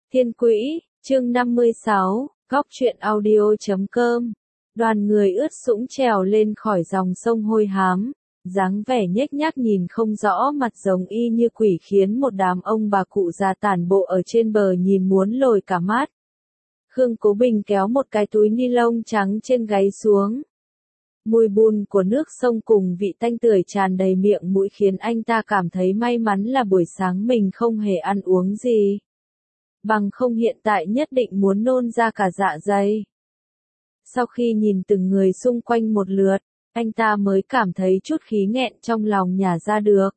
Thiên Quỹ, chương 56, góc truyện audio.com. Đoàn người ướt sũng trèo lên khỏi dòng sông hôi hám, dáng vẻ nhếch nhác nhìn không rõ mặt giống y như quỷ khiến một đám ông bà cụ già tản bộ ở trên bờ nhìn muốn lồi cả mắt. Khương Cố Bình kéo một cái túi ni lông trắng trên gáy xuống. Mùi bùn của nước sông cùng vị tanh tưởi tràn đầy miệng mũi khiến anh ta cảm thấy may mắn là buổi sáng mình không hề ăn uống gì. Bằng không hiện tại nhất định muốn nôn ra cả dạ dày. Sau khi nhìn từng người xung quanh một lượt, anh ta mới cảm thấy chút khí nghẹn trong lòng nhả ra được.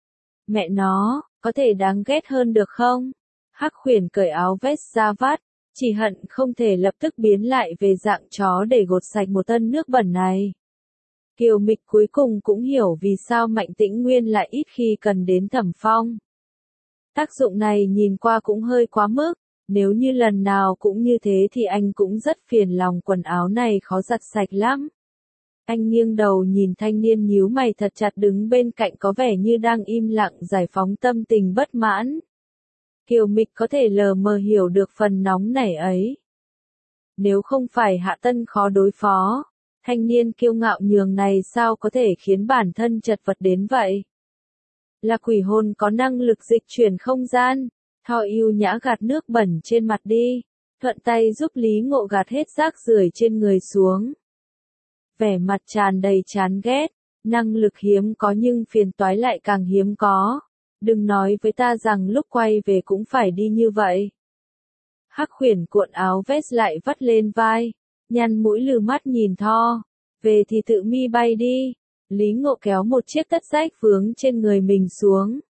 Mẹ nó, có thể đáng ghét hơn được không? Hắc Khuyển cởi áo vest ra vắt, chỉ hận không thể lập tức biến lại về dạng chó để gột sạch một tân nước bẩn này. Kiều Mịch cuối cùng cũng hiểu vì sao Mạnh Tĩnh Nguyên lại ít khi cần đến Thẩm Phong. Tác dụng này nhìn qua cũng hơi quá mức, nếu như lần nào cũng như thế thì anh cũng rất phiền lòng, quần áo này khó giặt sạch lắm. Anh nghiêng đầu nhìn thanh niên nhíu mày thật chặt đứng bên cạnh có vẻ như đang im lặng giải phóng tâm tình bất mãn. Kiều Mịch có thể lờ mờ hiểu được phần nóng nảy ấy. Nếu không phải Hạ Tân khó đối phó, thanh niên kiêu ngạo nhường này sao có thể khiến bản thân chật vật đến vậy? Là quỷ hồn có năng lực dịch chuyển không gian, Thò yêu nhã gạt nước bẩn trên mặt đi, thuận tay giúp Lý Ngộ gạt hết rác rưởi trên người xuống. Vẻ mặt tràn đầy chán ghét, năng lực hiếm có nhưng phiền toái lại càng hiếm có. Đừng nói với ta rằng lúc quay về cũng phải đi như vậy. Hắc Khuyển cuộn áo vest lại vắt lên vai, nhăn mũi lừ mắt nhìn Tho. Về thì tự mi bay đi. Lý Ngộ kéo một chiếc tất rách vướng trên người mình xuống.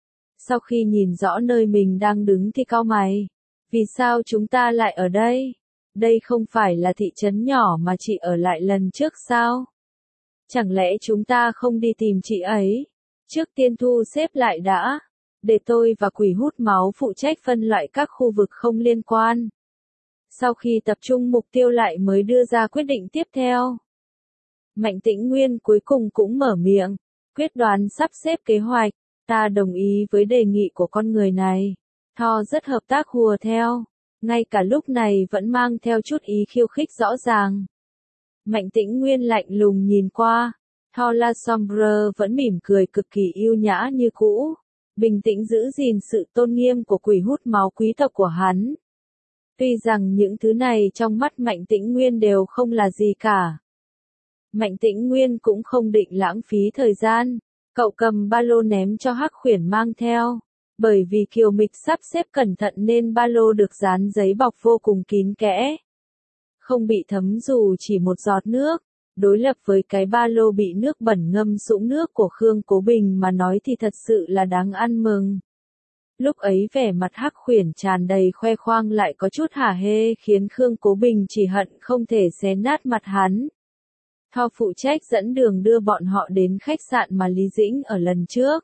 Sau khi nhìn rõ nơi mình đang đứng thì cau mày. Vì sao chúng ta lại ở đây? Đây không phải là thị trấn nhỏ mà chị ở lại lần trước sao? Chẳng lẽ chúng ta không đi tìm chị ấy? Trước tiên thu xếp lại đã. Để tôi và quỷ hút máu phụ trách phân loại các khu vực không liên quan. Sau khi tập trung mục tiêu lại mới đưa ra quyết định tiếp theo. Mạnh Tĩnh Nguyên cuối cùng cũng mở miệng, quyết đoán sắp xếp kế hoạch. Ta đồng ý với đề nghị của con người này. Tho rất hợp tác hùa theo. Ngay cả lúc này vẫn mang theo chút ý khiêu khích rõ ràng. Mạnh Tĩnh Nguyên lạnh lùng nhìn qua. Tho La Sombre vẫn mỉm cười cực kỳ yêu nhã như cũ. Bình tĩnh giữ gìn sự tôn nghiêm của quỷ hút máu quý tộc của hắn. Tuy rằng những thứ này trong mắt Mạnh Tĩnh Nguyên đều không là gì cả. Mạnh Tĩnh Nguyên cũng không định lãng phí thời gian. Cậu cầm ba lô ném cho Hắc Khuyển mang theo. Bởi vì Kiều Mịch sắp xếp cẩn thận nên ba lô được dán giấy bọc vô cùng kín kẽ. Không bị thấm dù chỉ một giọt nước. Đối lập với cái ba lô bị nước bẩn ngâm sũng nước của Khương Cố Bình mà nói thì thật sự là đáng ăn mừng. Lúc ấy vẻ mặt Hắc Khuyển tràn đầy khoe khoang lại có chút hả hê khiến Khương Cố Bình chỉ hận không thể xé nát mặt hắn. Tho phụ trách dẫn đường đưa bọn họ đến khách sạn mà Lý Dĩnh ở lần trước.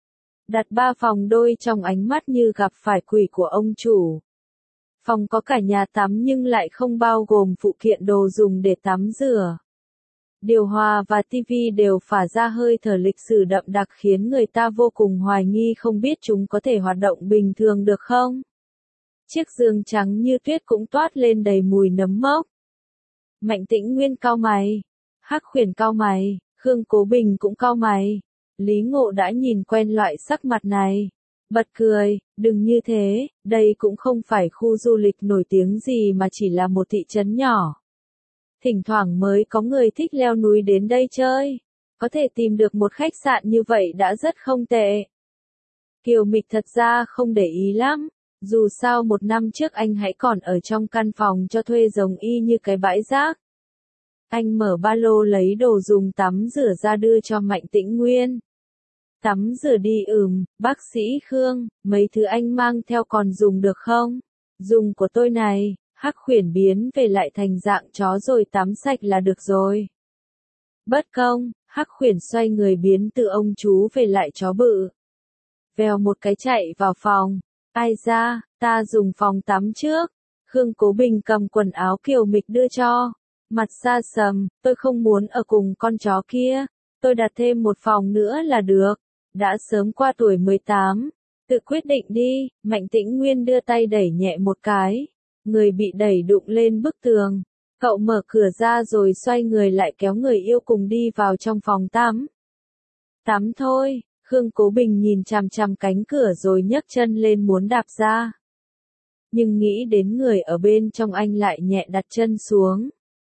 Đặt 3 phòng đôi trong ánh mắt như gặp phải quỷ của ông chủ. Phòng có cả nhà tắm nhưng lại không bao gồm phụ kiện đồ dùng để tắm rửa. Điều hòa và tivi đều phả ra hơi thở lịch sử đậm đặc khiến người ta vô cùng hoài nghi không biết chúng có thể hoạt động bình thường được không. Chiếc giường trắng như tuyết cũng toát lên đầy mùi nấm mốc. Mạnh Tĩnh Nguyên cau mày. Hắc Khuyển cau mày, Khương Cố Bình cũng cau mày. Lý Ngộ đã nhìn quen loại sắc mặt này. Bật cười, đừng như thế, đây cũng không phải khu du lịch nổi tiếng gì mà chỉ là một thị trấn nhỏ. Thỉnh thoảng mới có người thích leo núi đến đây chơi. Có thể tìm được một khách sạn như vậy đã rất không tệ. Kiều Mịch thật ra không để ý lắm. Dù sao 1 năm trước anh hãy còn ở trong căn phòng cho thuê giống y như cái bãi rác. Anh mở ba lô lấy đồ dùng tắm rửa ra đưa cho Mạnh Tĩnh Nguyên. Tắm rửa đi bác sĩ Khương, mấy thứ anh mang theo còn dùng được không? Dùng của tôi này, Hắc Khuyển biến về lại thành dạng chó rồi tắm sạch là được rồi. Bất công, Hắc Khuyển xoay người biến từ ông chú về lại chó bự. Vèo một cái chạy vào phòng. Ai ra, ta dùng phòng tắm trước. Khương Cố Bình cầm quần áo Kiều Mịch đưa cho. Mặt xa sầm, tôi không muốn ở cùng con chó kia. Tôi đặt thêm một phòng nữa là được. Đã sớm qua tuổi 18. Tự quyết định đi, Mạnh Tĩnh Nguyên đưa tay đẩy nhẹ một cái. Người bị đẩy đụng lên bức tường. Cậu mở cửa ra rồi xoay người lại kéo người yêu cùng đi vào trong phòng tắm. Tắm thôi, Khương Cố Bình nhìn chằm chằm cánh cửa rồi nhấc chân lên muốn đạp ra. Nhưng nghĩ đến người ở bên trong anh lại nhẹ đặt chân xuống.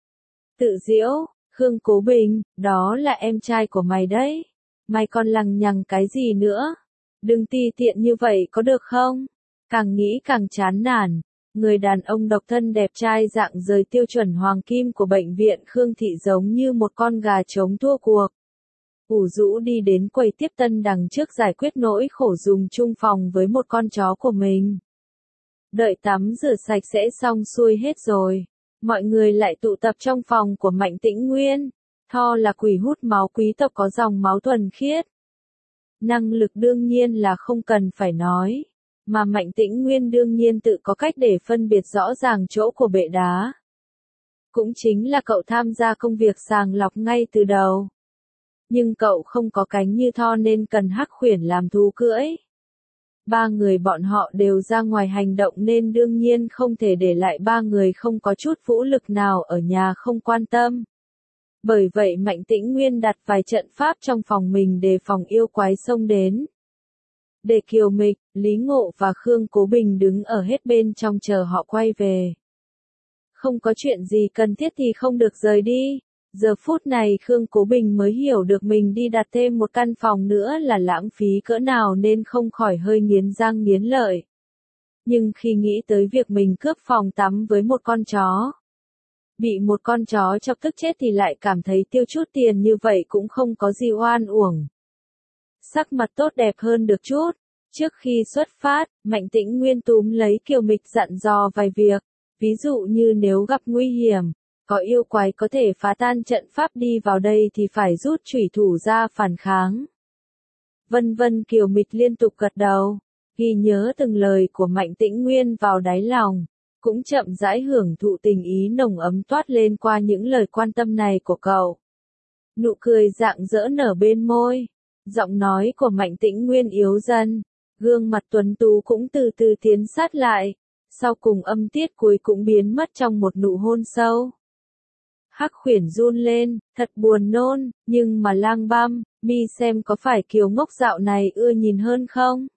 Tự giễu, Khương Cố Bình, đó là em trai của mày đấy. Mày còn lằng nhằng cái gì nữa? Đừng ti tiện như vậy có được không? Càng nghĩ càng chán nản. Người đàn ông độc thân đẹp trai dạng rời tiêu chuẩn hoàng kim của bệnh viện Khương Thị giống như một con gà trống thua cuộc. Ủ rũ đi đến quầy tiếp tân đằng trước giải quyết nỗi khổ dùng chung phòng với một con chó của mình. Đợi tắm rửa sạch sẽ xong xuôi hết rồi. Mọi người lại tụ tập trong phòng của Mạnh Tĩnh Nguyên. Tho là quỷ hút máu quý tộc có dòng máu thuần khiết. Năng lực đương nhiên là không cần phải nói. Mà Mạnh Tĩnh Nguyên đương nhiên tự có cách để phân biệt rõ ràng chỗ của bệ đá. Cũng chính là cậu tham gia công việc sàng lọc ngay từ đầu. Nhưng cậu không có cánh như Tho nên cần Hắc Khuyển làm thú cưỡi. Ba người bọn họ đều ra ngoài hành động nên đương nhiên không thể để lại ba người không có chút vũ lực nào ở nhà không quan tâm. Bởi vậy Mạnh Tĩnh Nguyên đặt vài trận pháp trong phòng mình đề phòng yêu quái xông đến. Để Kiều Mịch, Lý Ngộ và Khương Cố Bình đứng ở hết bên trong chờ họ quay về. Không có chuyện gì cần thiết thì không được rời đi. Giờ phút này Khương Cố Bình mới hiểu được mình đi đặt thêm một căn phòng nữa là lãng phí cỡ nào nên không khỏi hơi nghiến răng nghiến lợi. Nhưng khi nghĩ tới việc mình cướp phòng tắm với một con chó, bị một con chó chọc tức chết thì lại cảm thấy tiêu chút tiền như vậy cũng không có gì oan uổng. Sắc mặt tốt đẹp hơn được chút. Trước khi xuất phát, Mạnh Tĩnh Nguyên túm lấy Kiều Mịch dặn dò vài việc. Ví dụ như nếu gặp nguy hiểm, có yêu quái có thể phá tan trận pháp đi vào đây thì phải rút chủy thủ ra phản kháng. Vân vân Kiều Mịch liên tục gật đầu, ghi nhớ từng lời của Mạnh Tĩnh Nguyên vào đáy lòng, cũng chậm rãi hưởng thụ tình ý nồng ấm toát lên qua những lời quan tâm này của cậu. Nụ cười rạng rỡ nở bên môi, giọng nói của Mạnh Tĩnh Nguyên yếu dần, gương mặt tuấn tú cũng từ từ tiến sát lại, sau cùng âm tiết cuối cũng biến mất trong một nụ hôn sâu. Hắc Khuyển run lên, thật buồn nôn, nhưng mà Lang Băm, mi xem có phải Kiều Ngốc dạo này ưa nhìn hơn không?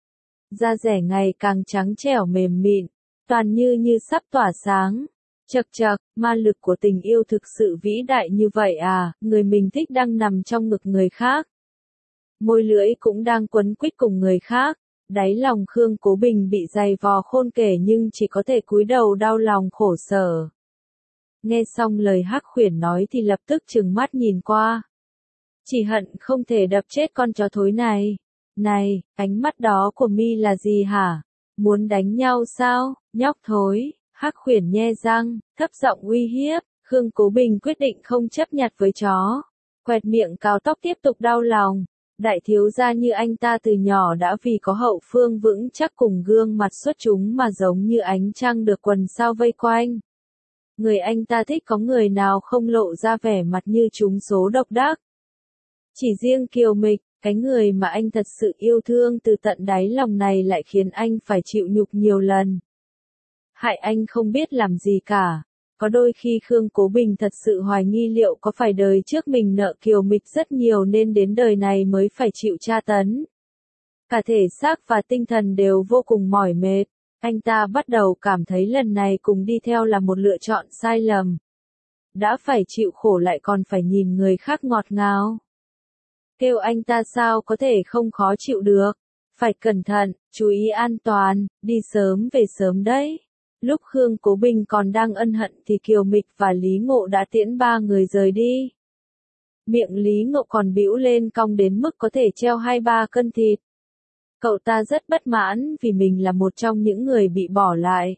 Da dẻ ngày càng trắng trẻo mềm mịn, toàn như sắp tỏa sáng. Chậc chậc, ma lực của tình yêu thực sự vĩ đại như vậy à, người mình thích đang nằm trong ngực người khác. Môi lưỡi cũng đang quấn quýt cùng người khác. Đáy lòng Khương Cố Bình bị dày vò khôn kể nhưng chỉ có thể cúi đầu đau lòng khổ sở. Nghe xong lời Hắc Khuyển nói thì lập tức trừng mắt nhìn qua. Chỉ hận không thể đập chết con chó thối này. Này, ánh mắt đó của mi là gì hả? Muốn đánh nhau sao, nhóc thối? Hắc Khuyển nhe răng, thấp giọng uy hiếp. Khương Cố Bình quyết định không chấp nhặt với chó. Quẹt miệng cào tóc tiếp tục đau lòng. Đại thiếu gia như anh ta từ nhỏ đã vì có hậu phương vững chắc cùng gương mặt xuất chúng mà giống như ánh trăng được quần sao vây quanh. Người anh ta thích có người nào không lộ ra vẻ mặt như trúng số độc đắc. Chỉ riêng Kiều Mịch, cái người mà anh thật sự yêu thương từ tận đáy lòng này lại khiến anh phải chịu nhục nhiều lần. Hại anh không biết làm gì cả. Có đôi khi Khương Cố Bình thật sự hoài nghi liệu có phải đời trước mình nợ Kiều Mịch rất nhiều nên đến đời này mới phải chịu tra tấn. Cả thể xác và tinh thần đều vô cùng mỏi mệt. Anh ta bắt đầu cảm thấy lần này cùng đi theo là một lựa chọn sai lầm. Đã phải chịu khổ lại còn phải nhìn người khác ngọt ngào. Kêu anh ta sao có thể không khó chịu được. Phải cẩn thận, chú ý an toàn, đi sớm về sớm đấy. Lúc Khương Cố Bình còn đang ân hận thì Kiều Mịch và Lý Ngộ đã tiễn ba người rời đi. Miệng Lý Ngộ còn bĩu lên cong đến mức có thể treo 2-3 cân thịt. Cậu ta rất bất mãn vì mình là một trong những người bị bỏ lại.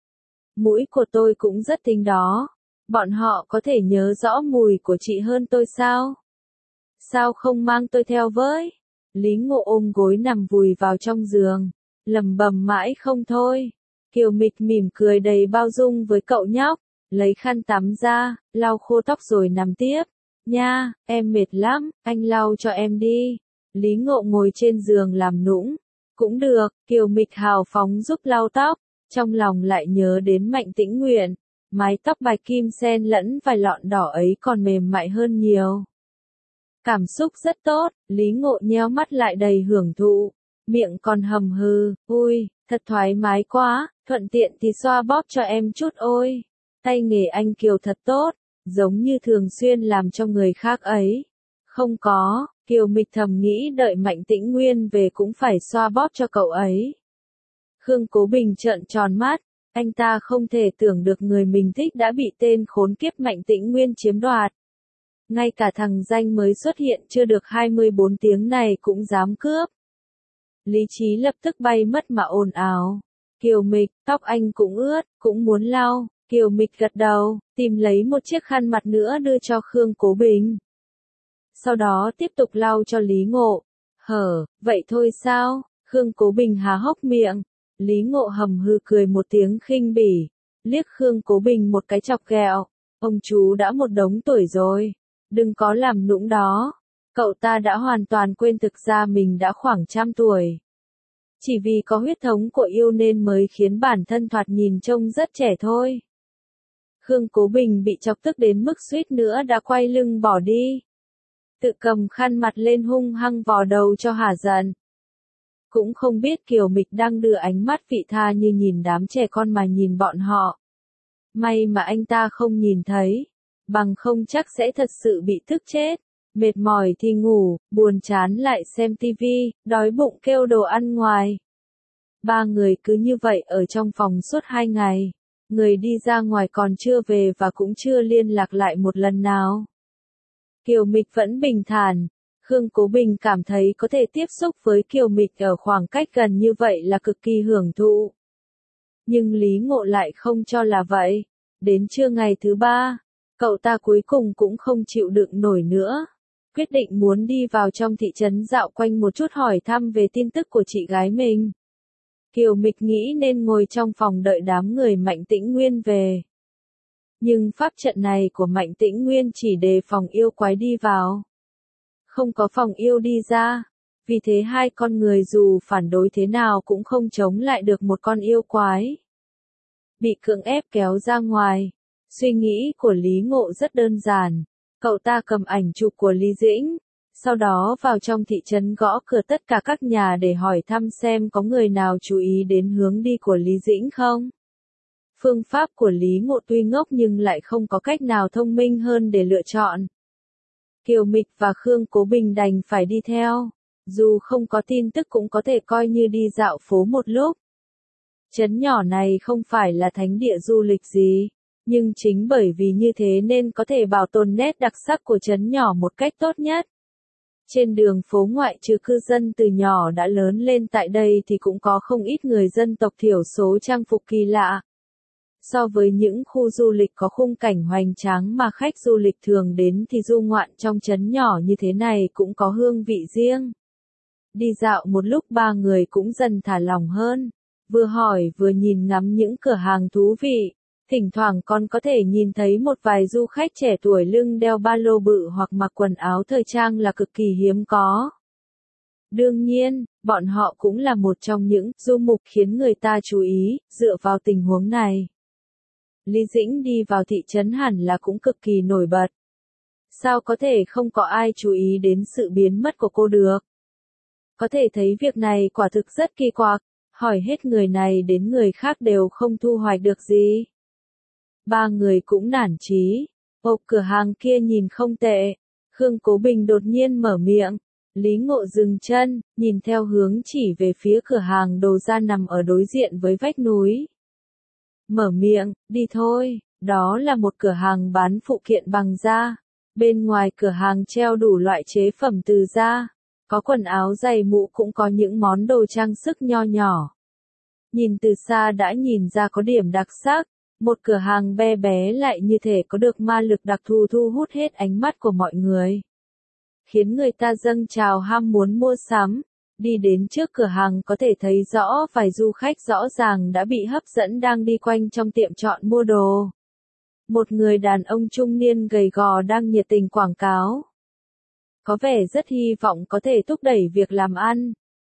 Mũi của tôi cũng rất thính đó. Bọn họ có thể nhớ rõ mùi của chị hơn tôi sao? Sao không mang tôi theo với? Lý Ngộ ôm gối nằm vùi vào trong giường, lẩm bẩm mãi không thôi. Kiều Mịch mỉm cười đầy bao dung với cậu nhóc, lấy khăn tắm ra, lau khô tóc rồi nằm tiếp. Nha, em mệt lắm, anh lau cho em đi. Lý Ngộ ngồi trên giường làm nũng, Cũng được, Kiều Mịch hào phóng giúp lau tóc, trong lòng lại nhớ đến Mạnh Tĩnh Nguyện, mái tóc bạch kim xen lẫn vài lọn đỏ ấy còn mềm mại hơn nhiều. Cảm xúc rất tốt, Lý Ngộ nheo mắt lại đầy hưởng thụ, miệng còn hầm hừ, ui, thật thoải mái quá, thuận tiện thì xoa bóp cho em chút ôi. Tay nghề anh Kiều thật tốt, giống như thường xuyên làm cho người khác ấy. Không có, Kiều Mịch thầm nghĩ đợi Mạnh Tĩnh Nguyên về cũng phải xoa bóp cho cậu ấy. Khương Cố Bình trợn tròn mắt, anh ta không thể tưởng được người mình thích đã bị tên khốn kiếp Mạnh Tĩnh Nguyên chiếm đoạt. Ngay cả thằng danh mới xuất hiện chưa được 24 tiếng này cũng dám cướp. Lý trí lập tức bay mất mà ồn ào. Kiều Mịch, tóc anh cũng ướt, cũng muốn lau. Kiều Mịch gật đầu, tìm lấy một chiếc khăn mặt nữa đưa cho Khương Cố Bình. Sau đó tiếp tục lau cho Lý Ngộ. Vậy thôi sao? Khương Cố Bình há hốc miệng. Lý Ngộ hầm hừ cười một tiếng khinh bỉ, liếc Khương Cố Bình một cái chọc ghẹo. Ông chú đã một đống tuổi rồi, đừng có làm nũng đó. Cậu ta đã hoàn toàn quên thực ra mình đã khoảng trăm tuổi. Chỉ vì có huyết thống của yêu nên mới khiến bản thân thoạt nhìn trông rất trẻ thôi. Khương Cố Bình bị chọc tức đến mức suýt nữa đã quay lưng bỏ đi. Tự cầm khăn mặt lên hung hăng vò đầu cho hả giận. Cũng không biết Kiều Mịch đang đưa ánh mắt vị tha như nhìn đám trẻ con mà nhìn bọn họ. May mà anh ta không nhìn thấy, bằng không chắc sẽ thật sự bị thức chết. Mệt mỏi thì ngủ, buồn chán lại xem tivi, đói bụng kêu đồ ăn ngoài. Ba người cứ như vậy ở trong phòng suốt 2 ngày. Người đi ra ngoài còn chưa về và cũng chưa liên lạc lại một lần nào. Kiều Mịch vẫn bình thản. Khương Cố Bình cảm thấy có thể tiếp xúc với Kiều Mịch ở khoảng cách gần như vậy là cực kỳ hưởng thụ. Nhưng Lý Ngộ lại không cho là vậy. Đến trưa ngày thứ 3, cậu ta cuối cùng cũng không chịu đựng nổi nữa. Quyết định muốn đi vào trong thị trấn dạo quanh một chút hỏi thăm về tin tức của chị gái mình. Kiều Mịch nghĩ nên ngồi trong phòng đợi đám người Mạnh Tĩnh Nguyên về. Nhưng pháp trận này của Mạnh Tĩnh Nguyên chỉ đề phòng yêu quái đi vào. Không có phòng yêu đi ra. Vì thế hai con người dù phản đối thế nào cũng không chống lại được một con yêu quái. Bị cưỡng ép kéo ra ngoài. Suy nghĩ của Lý Ngộ rất đơn giản. Cậu ta cầm ảnh chụp của Lý Dĩnh. Sau đó vào trong thị trấn gõ cửa tất cả các nhà để hỏi thăm xem có người nào chú ý đến hướng đi của Lý Dĩnh không. Phương pháp của Lý Ngộ tuy ngốc nhưng lại không có cách nào thông minh hơn để lựa chọn. Kiều Mịch và Khương Cố Bình đành phải đi theo. Dù không có tin tức cũng có thể coi như đi dạo phố một lúc. Trấn nhỏ này không phải là thánh địa du lịch gì. Nhưng chính bởi vì như thế nên có thể bảo tồn nét đặc sắc của trấn nhỏ một cách tốt nhất. Trên đường phố ngoại trừ cư dân từ nhỏ đã lớn lên tại đây thì cũng có không ít người dân tộc thiểu số trang phục kỳ lạ. So với những khu du lịch có khung cảnh hoành tráng mà khách du lịch thường đến thì du ngoạn trong trấn nhỏ như thế này cũng có hương vị riêng. Đi dạo một lúc ba người cũng dần thả lỏng hơn, vừa hỏi vừa nhìn ngắm những cửa hàng thú vị. Thỉnh thoảng còn có thể nhìn thấy một vài du khách trẻ tuổi lưng đeo ba lô bự hoặc mặc quần áo thời trang là cực kỳ hiếm có. Đương nhiên, bọn họ cũng là một trong những du mục khiến người ta chú ý, dựa vào tình huống này. Lý Dĩnh đi vào thị trấn hẳn là cũng cực kỳ nổi bật. Sao có thể không có ai chú ý đến sự biến mất của cô được? Có thể thấy việc này quả thực rất kỳ quặc, hỏi hết người này đến người khác đều không thu hoạch được gì. Ba người cũng nản chí. Cửa hàng kia nhìn không tệ. Khương Cố Bình đột nhiên mở miệng. Lý Ngộ dừng chân, nhìn theo hướng chỉ về phía cửa hàng đồ da nằm ở đối diện với vách núi. Mở miệng, đi thôi, đó là một cửa hàng bán phụ kiện bằng da. Bên ngoài cửa hàng treo đủ loại chế phẩm từ da. Có quần áo giày mũ cũng có những món đồ trang sức nho nhỏ. Nhìn từ xa đã nhìn ra có điểm đặc sắc. Một cửa hàng bé bé lại như thể có được ma lực đặc thù thu hút hết ánh mắt của mọi người. Khiến người ta dâng trào ham muốn mua sắm. Đi đến trước cửa hàng có thể thấy rõ vài du khách rõ ràng đã bị hấp dẫn đang đi quanh trong tiệm chọn mua đồ. Một người đàn ông trung niên gầy gò đang nhiệt tình quảng cáo. Có vẻ rất hy vọng có thể thúc đẩy việc làm ăn.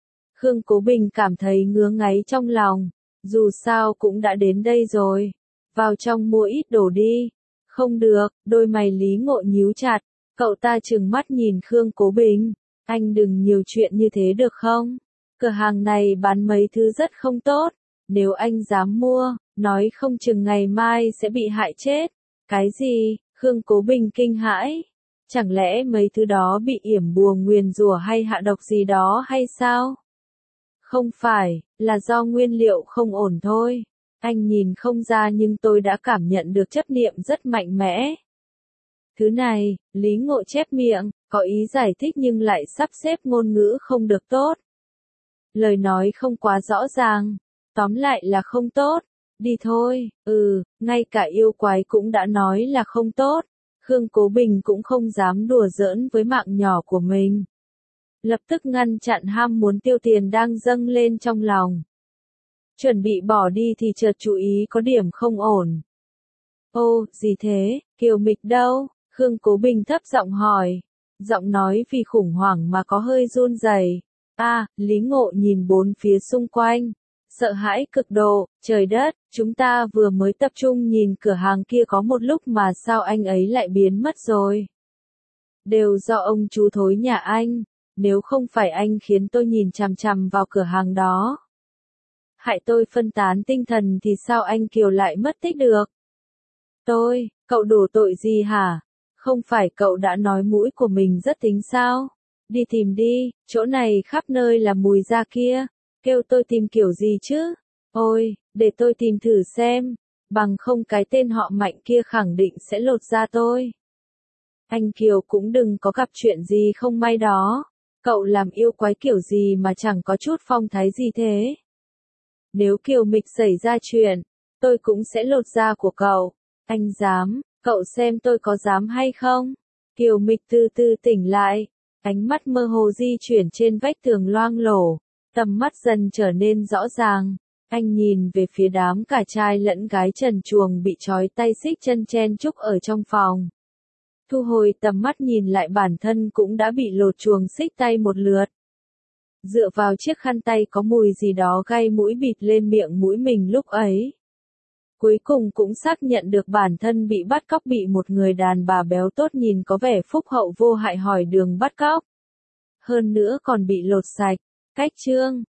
Khương Cố Bình cảm thấy ngứa ngáy trong lòng, dù sao cũng đã đến đây rồi, vào trong mua ít đồ đi. Không được, đôi mày Lý Ngộ nhíu chặt, cậu ta trừng mắt nhìn Khương Cố Bình, anh đừng nhiều chuyện như thế được không? Cửa hàng này bán mấy thứ rất không tốt, nếu anh dám mua, nói không chừng ngày mai sẽ bị hại chết. Cái gì? Khương Cố Bình kinh hãi. Chẳng lẽ mấy thứ đó bị yểm bùa nguyền rủa hay hạ độc gì đó hay sao? Không phải, là do nguyên liệu không ổn thôi. Anh nhìn không ra nhưng tôi đã cảm nhận được chấp niệm rất mạnh mẽ. Thứ này, Lý Ngộ chép miệng, có ý giải thích nhưng lại sắp xếp ngôn ngữ không được tốt. Lời nói không quá rõ ràng, tóm lại là không tốt. Đi thôi, ngay cả yêu quái cũng đã nói là không tốt. Khương Cố Bình cũng không dám đùa giỡn với mạng nhỏ của mình. Lập tức ngăn chặn ham muốn tiêu tiền đang dâng lên trong lòng. Chuẩn bị bỏ đi thì chợt chú ý có điểm không ổn. Ô, gì thế, Kiều Mịch đâu? Khương Cố Bình thấp giọng hỏi. Giọng nói vì khủng hoảng mà có hơi run rẩy. Lý Ngộ nhìn bốn phía xung quanh. Sợ hãi cực độ, trời đất, chúng ta vừa mới tập trung nhìn cửa hàng kia có một lúc mà sao anh ấy lại biến mất rồi. Đều do ông chú thối nhà anh, nếu không phải anh khiến tôi nhìn chằm chằm vào cửa hàng đó. Hại tôi phân tán tinh thần thì sao anh Kiều lại mất tích được? Cậu đổ tội gì hả? Không phải cậu đã nói mũi của mình rất tính sao? Đi tìm đi, chỗ này khắp nơi là mùi da kia. Kêu tôi tìm kiểu gì chứ? Ôi, để tôi tìm thử xem. Bằng không cái tên họ Mạnh kia khẳng định sẽ lột da tôi. Anh Kiều cũng đừng có gặp chuyện gì không may đó. Cậu làm yêu quái kiểu gì mà chẳng có chút phong thái gì thế? Nếu Kiều Mịch xảy ra chuyện, tôi cũng sẽ lột da của cậu. Anh dám, cậu xem tôi có dám hay không? Kiều Mịch từ từ tỉnh lại, ánh mắt mơ hồ di chuyển trên vách tường loang lổ, tầm mắt dần trở nên rõ ràng. Anh nhìn về phía đám cả trai lẫn gái trần truồng bị trói tay xích chân chen chúc ở trong phòng. Thu hồi tầm mắt nhìn lại bản thân cũng đã bị lột chuồng xích tay một lượt. Dựa vào chiếc khăn tay có mùi gì đó gai mũi bịt lên miệng mũi mình lúc ấy. Cuối cùng cũng xác nhận được bản thân bị bắt cóc, bị một người đàn bà béo tốt nhìn có vẻ phúc hậu vô hại hỏi đường bắt cóc. Hơn nữa còn bị lột sạch. Cách chương